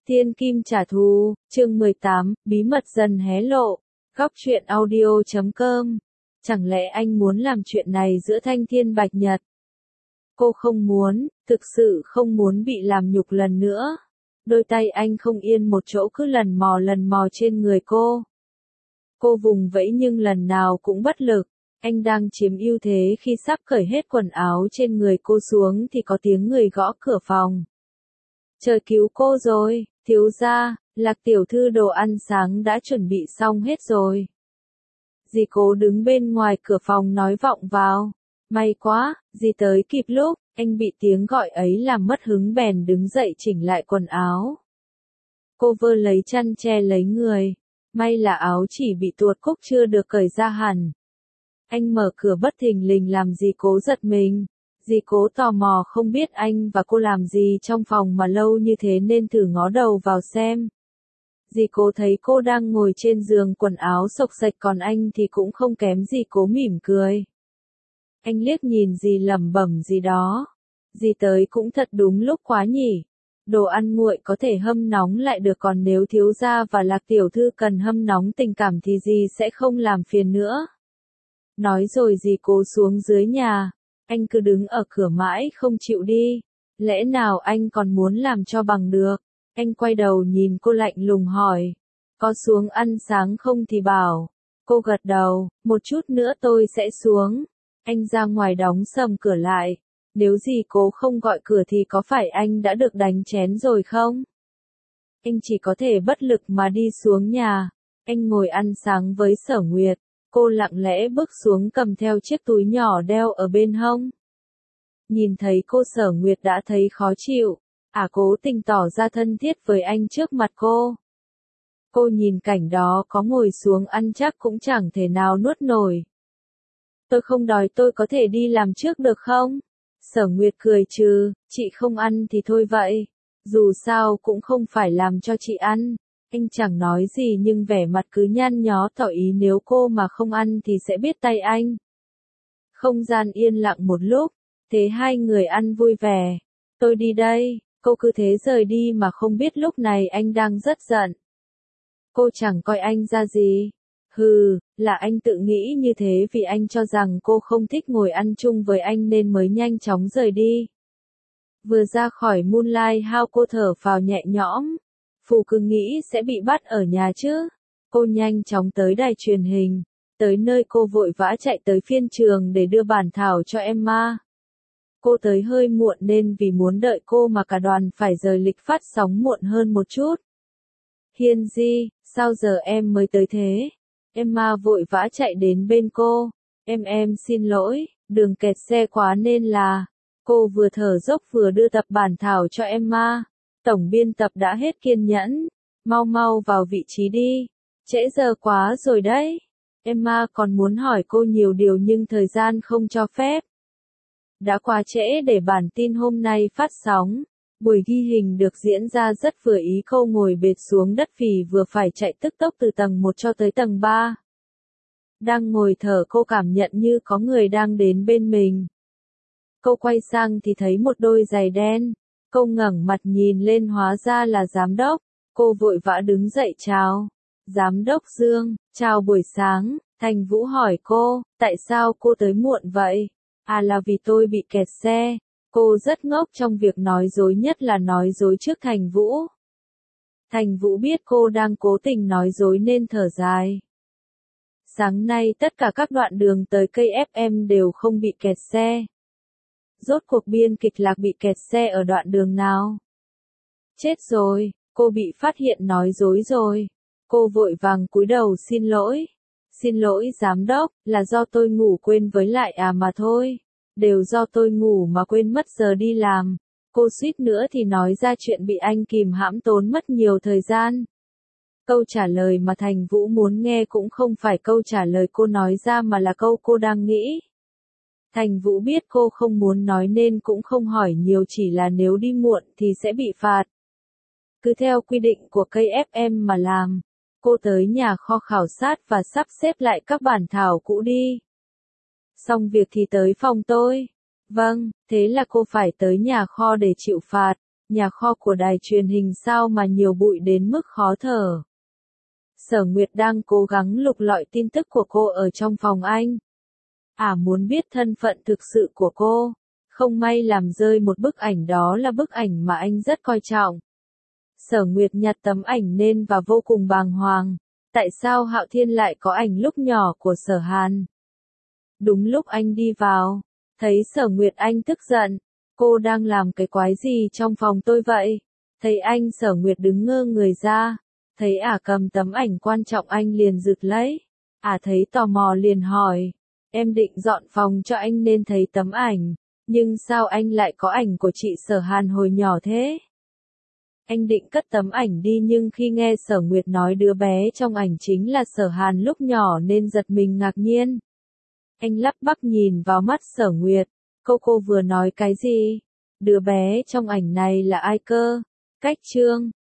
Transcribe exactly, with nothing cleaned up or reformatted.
Thiên kim trả thù, chương mười tám, bí mật dần hé lộ. Góc truyện audio chấm com. Chẳng lẽ anh muốn làm chuyện này giữa Thanh Thiên Bạch Nhật? Cô không muốn, thực sự không muốn bị làm nhục lần nữa. Đôi tay anh không yên một chỗ cứ lần mò lần mò trên người cô. Cô vùng vẫy nhưng lần nào cũng bất lực. Anh đang chiếm ưu thế khi sắp cởi hết quần áo trên người cô xuống thì có tiếng người gõ cửa phòng. Trời cứu cô rồi, thiếu gia, Lạc tiểu thư đồ ăn sáng đã chuẩn bị xong hết rồi. Dì Cố đứng bên ngoài cửa phòng nói vọng vào. May quá, dì tới kịp lúc, anh bị tiếng gọi ấy làm mất hứng bèn đứng dậy chỉnh lại quần áo. Cô vơ lấy chăn che lấy người. May là áo chỉ bị tuột cúc chưa được cởi ra hẳn. Anh mở cửa bất thình lình làm dì Cố giật mình. Dì Cố tò mò không biết anh và cô làm gì trong phòng mà lâu như thế nên thử ngó đầu vào xem. Dì Cố thấy cô đang ngồi trên giường quần áo xộc xệch còn anh thì cũng không kém dì Cố mỉm cười. Anh liếc nhìn dì lẩm bẩm gì đó. Dì tới cũng thật đúng lúc quá nhỉ. Đồ ăn nguội có thể hâm nóng lại được còn nếu thiếu gia và Lạc tiểu thư cần hâm nóng tình cảm thì dì sẽ không làm phiền nữa. Nói rồi dì Cố xuống dưới nhà. Anh cứ đứng ở cửa mãi không chịu đi. Lẽ nào anh còn muốn làm cho bằng được? Anh quay đầu nhìn cô lạnh lùng hỏi. Có xuống ăn sáng không thì bảo. Cô gật đầu, một chút nữa tôi sẽ xuống. Anh ra ngoài đóng sầm cửa lại. Nếu dì Cố không gọi cửa thì có phải anh đã được đánh chén rồi không? Anh chỉ có thể bất lực mà đi xuống nhà. Anh ngồi ăn sáng với Sở Nguyệt. Cô lặng lẽ bước xuống cầm theo chiếc túi nhỏ đeo ở bên hông. Nhìn thấy cô Sở Nguyệt đã thấy khó chịu. À cố tình tỏ ra thân thiết với anh trước mặt cô. Cô nhìn cảnh đó có ngồi xuống ăn chắc cũng chẳng thể nào nuốt nổi. Tôi không đói tôi có thể đi làm trước được không? Sở Nguyệt cười trừ, chị không ăn thì thôi vậy. Dù sao cũng không phải làm cho chị ăn. Anh chẳng nói gì nhưng vẻ mặt cứ nhăn nhó tỏ ý nếu cô mà không ăn thì sẽ biết tay anh. Không gian yên lặng một lúc, thế hai người ăn vui vẻ. Tôi đi đây, cô cứ thế rời đi mà không biết lúc này anh đang rất giận. Cô chẳng coi anh ra gì. Hừ, là anh tự nghĩ như thế vì anh cho rằng cô không thích ngồi ăn chung với anh nên mới nhanh chóng rời đi. Vừa ra khỏi Moonlight House cô thở phào nhẹ nhõm. Phù cứ nghĩ sẽ bị bắt ở nhà chứ. Cô nhanh chóng tới đài truyền hình. Tới nơi cô vội vã chạy tới phiên trường để đưa bản thảo cho Emma. Cô tới hơi muộn nên vì muốn đợi cô mà cả đoàn phải rời lịch phát sóng muộn hơn một chút. Hiên Di, sao giờ em mới tới thế? Emma vội vã chạy đến bên cô. Em em xin lỗi, đường kẹt xe quá nên là. Cô vừa thở dốc vừa đưa tập bản thảo cho Emma. Tổng biên tập đã hết kiên nhẫn. Mau mau vào vị trí đi. Trễ giờ quá rồi đấy. Emma còn muốn hỏi cô nhiều điều nhưng thời gian không cho phép. Đã quá trễ để bản tin hôm nay phát sóng. Buổi ghi hình được diễn ra rất vừa ý cô ngồi bệt xuống đất vì vừa phải chạy tức tốc từ tầng một cho tới tầng ba. Đang ngồi thở cô cảm nhận như có người đang đến bên mình. Cô quay sang thì thấy một đôi giày đen. Cô ngẩng mặt nhìn lên hóa ra là giám đốc. Cô vội vã đứng dậy chào. Giám đốc Dương, chào buổi sáng. Thành Vũ hỏi cô, tại sao cô tới muộn vậy? À là vì tôi bị kẹt xe. Cô rất ngốc trong việc nói dối nhất là nói dối trước Thành Vũ. Thành Vũ biết cô đang cố tình nói dối nên thở dài. Sáng nay tất cả các đoạn đường tới cây ép em đều không bị kẹt xe. Rốt cuộc biên kịch Lạc bị kẹt xe ở đoạn đường nào? Chết rồi, cô bị phát hiện nói dối rồi. Cô vội vàng cúi đầu xin lỗi. Xin lỗi giám đốc, là do tôi ngủ quên với lại à mà thôi. Đều do tôi ngủ mà quên mất giờ đi làm. Cô suýt nữa thì nói ra chuyện bị anh kìm hãm tốn mất nhiều thời gian. Câu trả lời mà Thành Vũ muốn nghe cũng không phải câu trả lời cô nói ra mà là câu cô đang nghĩ. Thành Vũ biết cô không muốn nói nên cũng không hỏi nhiều chỉ là nếu đi muộn thì sẽ bị phạt. Cứ theo quy định của cây ép em mà làm. Cô tới nhà kho khảo sát và sắp xếp lại các bản thảo cũ đi. Xong việc thì tới phòng tôi. Vâng, thế là cô phải tới nhà kho để chịu phạt. Nhà kho của đài truyền hình sao mà nhiều bụi đến mức khó thở. Sở Nguyệt đang cố gắng lục lọi tin tức của cô ở trong phòng anh. À muốn biết thân phận thực sự của cô. Không may làm rơi một bức ảnh, đó là bức ảnh mà anh rất coi trọng. Sở Nguyệt nhặt tấm ảnh lên và vô cùng bàng hoàng. Tại sao Hạo Thiên lại có ảnh lúc nhỏ của Sở Hàn? Đúng lúc anh đi vào, thấy Sở Nguyệt anh tức giận. Cô đang làm cái quái gì trong phòng tôi vậy? Thấy anh, Sở Nguyệt đứng ngơ người ra. Thấy ả cầm tấm ảnh quan trọng anh liền rực lấy. Ả thấy tò mò liền hỏi. Em định dọn phòng cho anh nên thấy tấm ảnh. Nhưng sao anh lại có ảnh của chị Sở Hàn hồi nhỏ thế? Anh định cất tấm ảnh đi nhưng khi nghe Sở Nguyệt nói đứa bé trong ảnh chính là Sở Hàn lúc nhỏ nên giật mình ngạc nhiên. Anh lắp bắp nhìn vào mắt Sở Nguyệt. Cô cô vừa nói cái gì? Đứa bé trong ảnh này là ai cơ? Cách Trương.